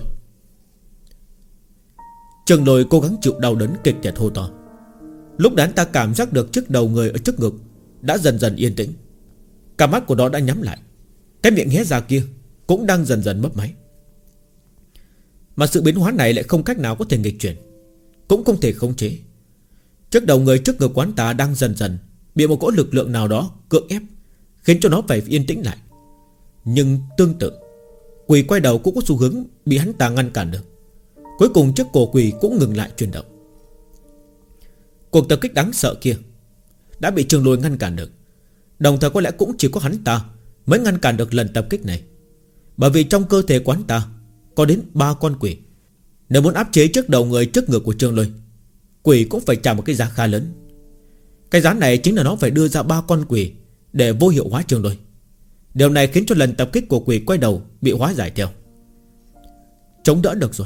Trương Lôi cố gắng chịu đau đớn kịch liệt hô to. Lúc đó hắn ta cảm giác được chiếc đầu người ở trước ngực đã dần dần yên tĩnh. Cả mắt của nó đã nhắm lại. Cái miệng hé ra kia cũng đang dần dần mấp máy. Mà sự biến hóa này lại không cách nào có thể nghịch chuyển, cũng không thể khống chế. Chiếc đầu người trước ngực quán ta đang dần dần bị một cỗ lực lượng nào đó cưỡng ép, khiến cho nó phải yên tĩnh lại. Nhưng tương tự, quỷ quay đầu cũng có xu hướng bị hắn ta ngăn cản được. Cuối cùng chiếc cổ quỷ cũng ngừng lại chuyển động. Cuộc tập kích đáng sợ kia đã bị Trường Lôi ngăn cản được. Đồng thời có lẽ cũng chỉ có hắn ta mới ngăn cản được lần tập kích này. Bởi vì trong cơ thể quán ta có đến 3 con quỷ. Nếu muốn áp chế trước đầu người trước ngực của Trường Lôi, quỷ cũng phải trả một cái giá khá lớn. Cái giá này chính là nó phải đưa ra 3 con quỷ để vô hiệu hóa Trường Lôi. Điều này khiến cho lần tập kích của quỷ quay đầu bị hóa giải theo. Chống đỡ được rồi.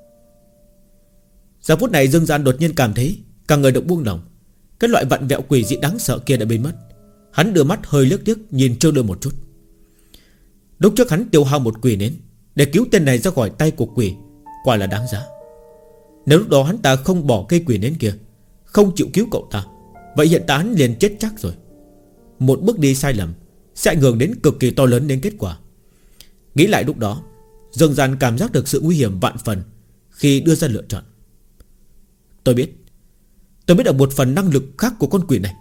Giờ phút này Dương Gian đột nhiên cảm thấy cả người được buông lỏng. Cái loại vặn vẹo quỷ dị đáng sợ kia đã biến mất. Hắn đưa mắt hơi liếc liếc nhìn Trương Lôi một chút. Lúc trước hắn tiêu hao một quỷ nến để cứu tên này ra khỏi tay của quỷ, quả là đáng giá. Nếu lúc đó hắn ta không bỏ cây quỷ nến kia, không chịu cứu cậu ta, vậy hiện tại hắn liền chết chắc rồi. Một bước đi sai lầm sẽ ảnh hưởng đến cực kỳ to lớn đến kết quả. Nghĩ lại lúc đó, Dương Gian cảm giác được sự nguy hiểm vạn phần khi đưa ra lựa chọn. Tôi biết được một phần năng lực khác của con quỷ này.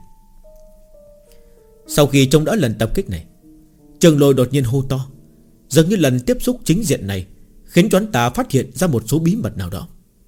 Sau khi trông đỡ lần tập kích này, Trường Lôi đột nhiên hô to. Dường như lần tiếp xúc chính diện này khiến cho hắn ta phát hiện ra một số bí mật nào đó.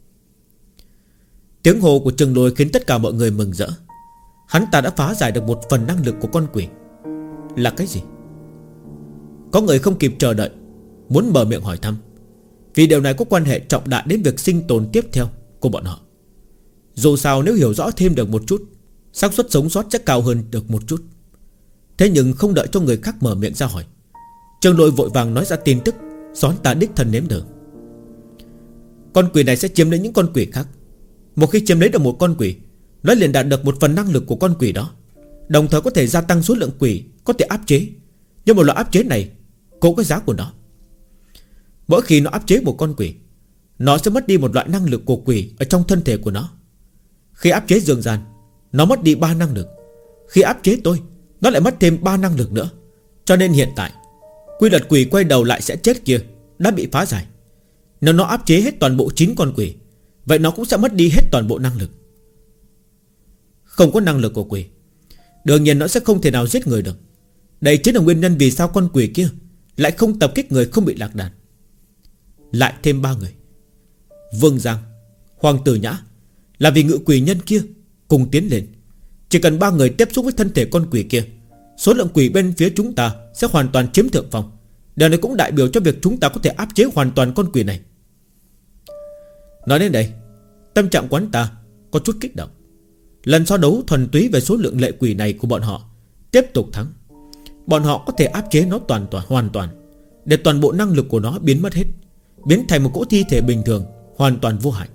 Tiếng hô của Trường Lôi khiến tất cả mọi người mừng rỡ. Hắn ta đã phá giải được một phần năng lực của con quỷ. Là cái gì? Có người không kịp chờ đợi muốn mở miệng hỏi thăm, vì điều này có quan hệ trọng đại đến việc sinh tồn tiếp theo của bọn họ. Dù sao nếu hiểu rõ thêm được một chút, xác suất sống sót sẽ cao hơn được một chút. Thế nhưng không đợi cho người khác mở miệng ra hỏi, Trường Lôi vội vàng nói ra tin tức do ta đích thân nếm thử. Con quỷ này sẽ chiếm lấy những con quỷ khác. Một khi chiếm lấy được một con quỷ, nó liền đạt được một phần năng lực của con quỷ đó, đồng thời có thể gia tăng số lượng quỷ có thể áp chế. Nhưng một loại áp chế này cũng có giá của nó. Mỗi khi nó áp chế một con quỷ, nó sẽ mất đi một loại năng lực của quỷ ở trong thân thể của nó. Khi áp chế Dương Gian, nó mất đi 3 năng lực. Khi áp chế tôi, nó lại mất thêm 3 năng lực nữa. Cho nên hiện tại quy luật quỷ quay đầu lại sẽ chết kia đã bị phá giải. Nếu nó áp chế hết toàn bộ 9 con quỷ, vậy nó cũng sẽ mất đi hết toàn bộ năng lực. Không có năng lực của quỷ, đương nhiên nó sẽ không thể nào giết người được. Đây chính là nguyên nhân vì sao con quỷ kia lại không tập kích người không bị lạc đàn. Lại thêm 3 người, Vương Giang, Hoàng Tử Nhã, là vì ngự quỷ nhân kia cùng tiến lên. Chỉ cần 3 người tiếp xúc với thân thể con quỷ kia, số lượng quỷ bên phía chúng ta sẽ hoàn toàn chiếm thượng phong. Điều này cũng đại biểu cho việc chúng ta có thể áp chế hoàn toàn con quỷ này. Nói đến đây, tâm trạng quán ta có chút kích động. Lần so đấu thuần túy về số lượng lệ quỷ này của bọn họ tiếp tục thắng, bọn họ có thể áp chế nó hoàn toàn, để toàn bộ năng lực của nó biến mất hết, biến thành một cỗ thi thể bình thường, hoàn toàn vô hại.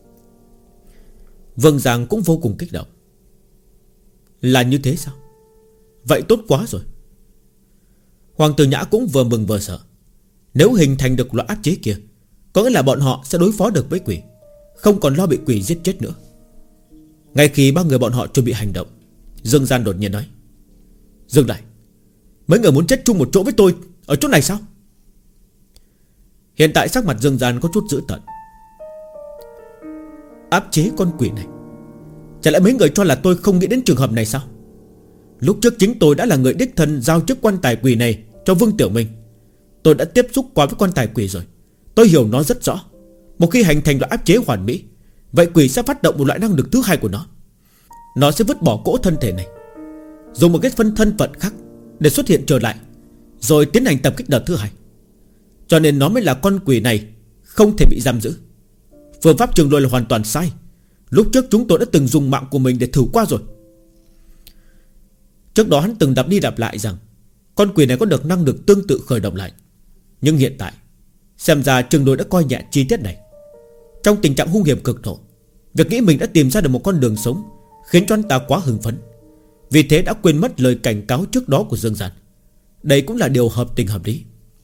Vương Giang cũng vô cùng kích động. Là như thế sao? Vậy tốt quá rồi. Hoàng Tử Nhã cũng vừa mừng vừa sợ. Nếu hình thành được loại áp chế kia, có nghĩa là bọn họ sẽ đối phó được với quỷ. không còn lo bị quỷ giết chết nữa. Ngay khi ba người bọn họ chuẩn bị hành động, Dương Gian đột nhiên nói: dừng lại, mấy người muốn chết chung một chỗ với tôi ở chỗ này sao? Hiện tại sắc mặt Dương Gian có chút dữ tợn. Áp chế con quỷ này, chả lẽ mấy người cho là tôi không nghĩ đến trường hợp này sao? Lúc trước chính tôi đã là người đích thân giao chức quan tài quỷ này cho Vương Tiểu Minh. Tôi đã tiếp xúc qua với quan tài quỷ rồi, tôi hiểu nó rất rõ. Một khi hình thành loại áp chế hoàn mỹ, vậy quỷ sẽ phát động một loại năng lực thứ hai của nó. Nó sẽ vứt bỏ cỗ thân thể này, dùng một cái phân thân phận khác để xuất hiện trở lại, rồi tiến hành tập kích đợt thứ hai. Cho nên nó mới là con quỷ này không thể bị giam giữ. Phương pháp Trường Lôi là hoàn toàn sai. Lúc trước chúng tôi đã từng dùng mạng của mình để thử qua rồi. Trước đó hắn từng đạp đi đạp lại rằng con quỷ này có được năng lực tương tự khởi động lại. Nhưng hiện tại xem ra Trường Lôi đã coi nhẹ chi tiết này. Trong tình trạng hung hiểm cực độ, việc nghĩ mình đã tìm ra được một con đường sống khiến cho anh ta quá hưng phấn. Vì thế đã quên mất lời cảnh cáo trước đó của Dương Gian. Đây cũng là điều hợp tình hợp lý.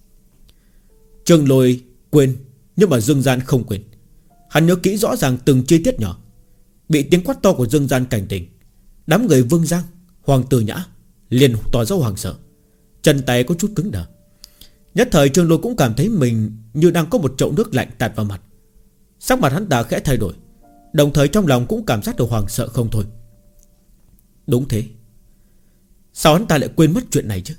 Trường Lôi quên, nhưng mà Dương Gian không quên. Hắn nhớ kỹ rõ ràng từng chi tiết nhỏ. Bị tiếng quát to của Dương Gian cảnh tỉnh, đám người Vương Giang, Hoàng Tử Nhã liền tỏ ra hoảng sợ, chân tay có chút cứng đờ. Nhất thời Trường Lôi cũng cảm thấy mình như đang có một chậu nước lạnh tạt vào mặt. Sắc mặt hắn ta khẽ thay đổi, đồng thời trong lòng cũng cảm giác được hoảng sợ không thôi. Đúng thế, sao hắn ta lại quên mất chuyện này chứ?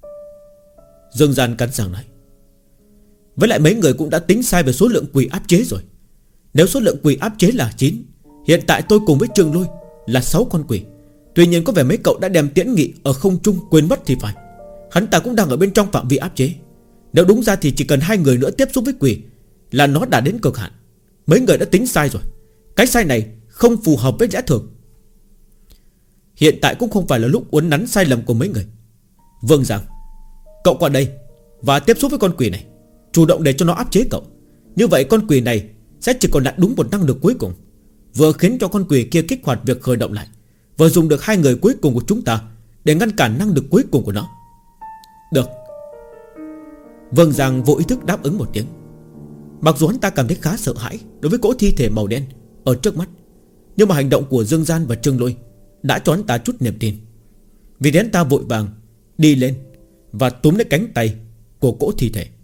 Dương Gian cắn răng nói: với lại mấy người cũng đã tính sai về số lượng quỷ áp chế rồi. Nếu số lượng quỷ áp chế là 9, hiện tại tôi cùng với Trường Lôi là 6 con quỷ. Tuy nhiên có vẻ mấy cậu đã đem Tiễn Nghị ở không trung quên mất thì phải. Hắn ta cũng đang ở bên trong phạm vi áp chế. Nếu đúng ra thì chỉ cần 2 người nữa tiếp xúc với quỷ là nó đã đến cực hạn. Mấy người đã tính sai rồi. Cái sai này không phù hợp với lẽ thường. Hiện tại cũng không phải là lúc uốn nắn sai lầm của mấy người. Vương Giang, cậu qua đây và tiếp xúc với con quỷ này, chủ động để cho nó áp chế cậu. Như vậy con quỷ này sẽ chỉ còn lại đúng một năng lực cuối cùng, vừa khiến cho con quỷ kia kích hoạt việc khởi động lại, vừa dùng được 2 người cuối cùng của chúng ta để ngăn cản năng lực cuối cùng của nó. Được. Vương Giang vô ý thức đáp ứng một tiếng. Mặc dù hắn ta cảm thấy khá sợ hãi đối với cỗ thi thể màu đen ở trước mắt, nhưng mà hành động của Dương Gian và Trường Lôi đã cho hắn ta chút niềm tin. Vì thế hắn ta vội vàng đi lên và túm lấy cánh tay của cỗ thi thể.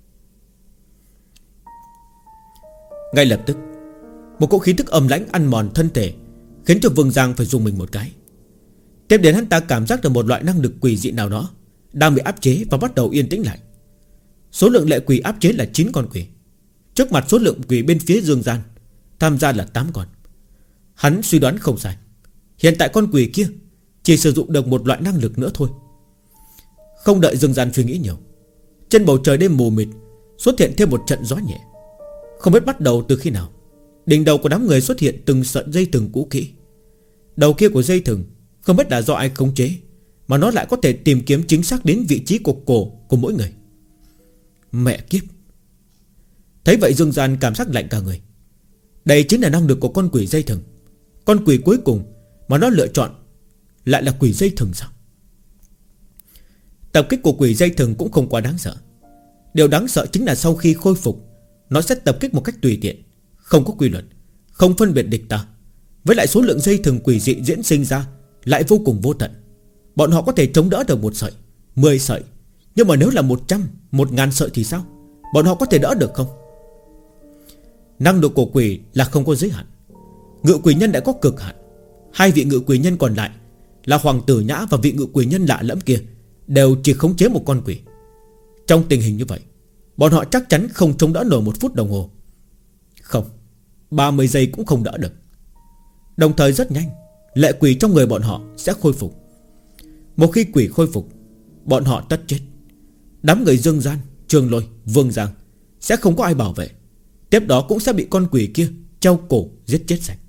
Ngay lập tức, một cỗ khí tức âm lãnh ăn mòn thân thể khiến cho Vương Giang phải dùng mình một cái. Tiếp đến hắn ta cảm giác được một loại năng lực quỷ dị nào đó đang bị áp chế và bắt đầu yên tĩnh lại. Số lượng lệ quỷ áp chế là 9 con quỷ. Trước mặt số lượng quỷ bên phía Dương Gian tham gia là 8 con. Hắn suy đoán không sai, hiện tại con quỷ kia chỉ sử dụng được một loại năng lực nữa thôi. Không đợi Dương Gian suy nghĩ nhiều, trên bầu trời đêm mù mịt xuất hiện thêm một trận gió nhẹ. Không biết bắt đầu từ khi nào, đỉnh đầu của đám người xuất hiện từng sợi dây thừng cũ kỹ. Đầu kia của dây thừng không biết là do ai khống chế, mà nó lại có thể tìm kiếm chính xác đến vị trí của cổ của mỗi người. Mẹ kiếp. Thấy vậy Dương Gian cảm giác lạnh cả người. Đây chính là năng lực của con quỷ dây thừng. Con quỷ cuối cùng mà nó lựa chọn lại là quỷ dây thừng sao? Tập kích của quỷ dây thừng cũng không quá đáng sợ. Điều đáng sợ chính là sau khi khôi phục, nó sẽ tập kích một cách tùy tiện, không có quy luật, không phân biệt địch ta. Với lại số lượng dây thừng quỷ dị diễn sinh ra lại vô cùng vô tận. Bọn họ có thể chống đỡ được 1 sợi, 10 sợi, nhưng mà nếu là 100, 1000 sợi thì sao? Bọn họ có thể đỡ được không? Năng lực của quỷ là không có giới hạn. Ngự quỷ nhân đã có cực hạn. 2 vị ngự quỷ nhân còn lại là Hoàng Tử Nhã và vị ngự quỷ nhân lạ lẫm kia đều chỉ khống chế một con quỷ. Trong tình hình như vậy, bọn họ chắc chắn không chống đỡ nổi 1 phút đồng hồ. Không, 30 giây cũng không đỡ được. Đồng thời rất nhanh, lệ quỷ trong người bọn họ sẽ khôi phục. Một khi quỷ khôi phục, bọn họ tất chết. Đám người Dương Gian, Trường Lôi, Vương Giang sẽ không có ai bảo vệ. Tiếp đó cũng sẽ bị con quỷ kia treo cổ giết chết sạch.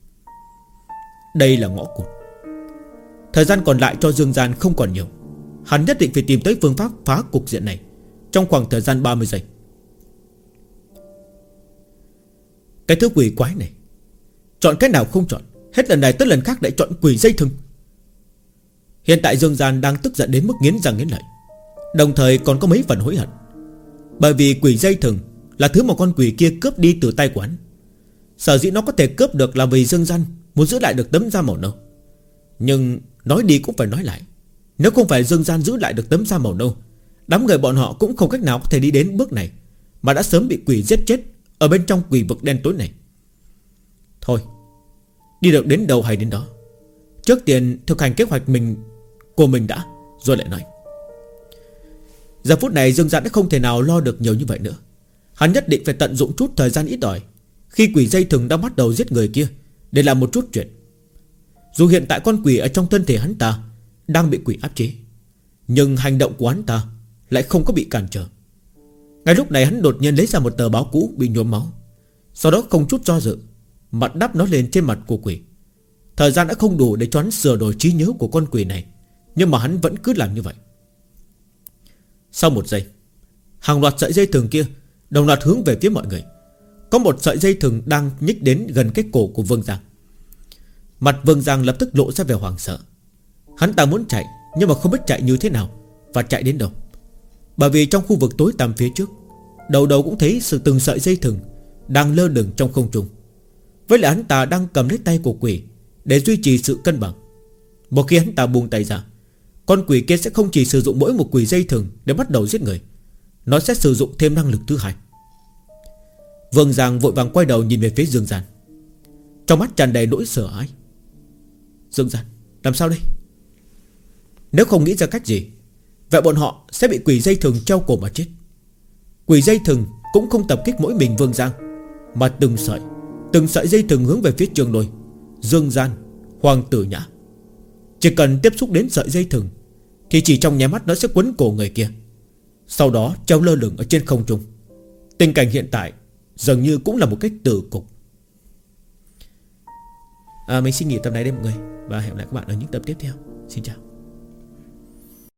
Đây là ngõ cụt. Thời gian còn lại cho Dương Gian không còn nhiều. Hắn nhất định phải tìm tới phương pháp phá cục diện này trong khoảng thời gian 30 giây. Cái thứ quỷ quái này, chọn cái nào không chọn, hết lần này tới lần khác lại chọn quỷ dây thừng. Hiện tại Dương Gian đang tức giận đến mức nghiến răng nghiến lợi, đồng thời còn có mấy phần hối hận. Bởi vì quỷ dây thừng là thứ mà con quỷ kia cướp đi từ tay của hắn. Sở dĩ nó có thể cướp được là vì Dương Gian muốn giữ lại được tấm da màu nâu. Nhưng nói đi cũng phải nói lại, nếu không phải Dương Gian giữ lại được tấm da màu nâu, đám người bọn họ cũng không cách nào có thể đi đến bước này, mà đã sớm bị quỷ giết chết ở bên trong quỷ vực đen tối này. Thôi, đi được đến đâu hay đến đó. Trước tiên thực hành kế hoạch của mình đã, rồi lại nói. Giờ phút này Dương Gian đã không thể nào lo được nhiều như vậy nữa. Hắn nhất định phải tận dụng chút thời gian ít ỏi khi quỷ dây thừng đã bắt đầu giết người kia, để làm một chút chuyện. Dù hiện tại con quỷ ở trong thân thể hắn ta đang bị quỷ áp chế, nhưng hành động của hắn ta lại không có bị cản trở. Ngay lúc này hắn đột nhiên lấy ra một tờ báo cũ bị nhuốm máu, sau đó không chút do dự mặt đắp nó lên trên mặt của quỷ. Thời gian đã không đủ để cho hắn sửa đổi trí nhớ của con quỷ này, nhưng mà hắn vẫn cứ làm như vậy. Sau một giây, hàng loạt sợi dây thừng kia đồng loạt hướng về phía mọi người. Có một sợi dây thừng đang nhích đến gần cái cổ của Vương Giang. Mặt Vương Giang lập tức lộ ra vẻ hoảng sợ. Hắn ta muốn chạy, nhưng mà không biết chạy như thế nào và chạy đến đâu. Bởi vì trong khu vực tối tăm phía trước, đầu đầu cũng thấy từng sợi dây thừng đang lơ lửng trong không trung. Với lại hắn ta đang cầm lấy tay của quỷ để duy trì sự cân bằng. Một khi hắn ta buông tay ra, con quỷ kia sẽ không chỉ sử dụng mỗi một quỷ dây thừng để bắt đầu giết người, nó sẽ sử dụng thêm năng lực thứ hai. Vương Giang vội vàng quay đầu nhìn về phía Dương Gian, trong mắt tràn đầy nỗi sợ hãi. Dương Gian, làm sao đây? Nếu không nghĩ ra cách gì, vậy bọn họ sẽ bị quỷ dây thừng treo cổ mà chết. Quỷ dây thừng cũng không tập kích mỗi mình Vương Giang, mà từng sợi dây thừng hướng về phía Trường Lôi, Dương Gian, Hoàng Tử Nhã. Chỉ cần tiếp xúc đến sợi dây thừng thì chỉ trong nháy mắt nó sẽ quấn cổ người kia, sau đó treo lơ lửng ở trên không trung. Tình cảnh hiện tại dường như cũng là một cách tử cục. Mình xin nghỉ tập này đây mọi người, và hẹn gặp lại các bạn ở những tập tiếp theo. Xin chào.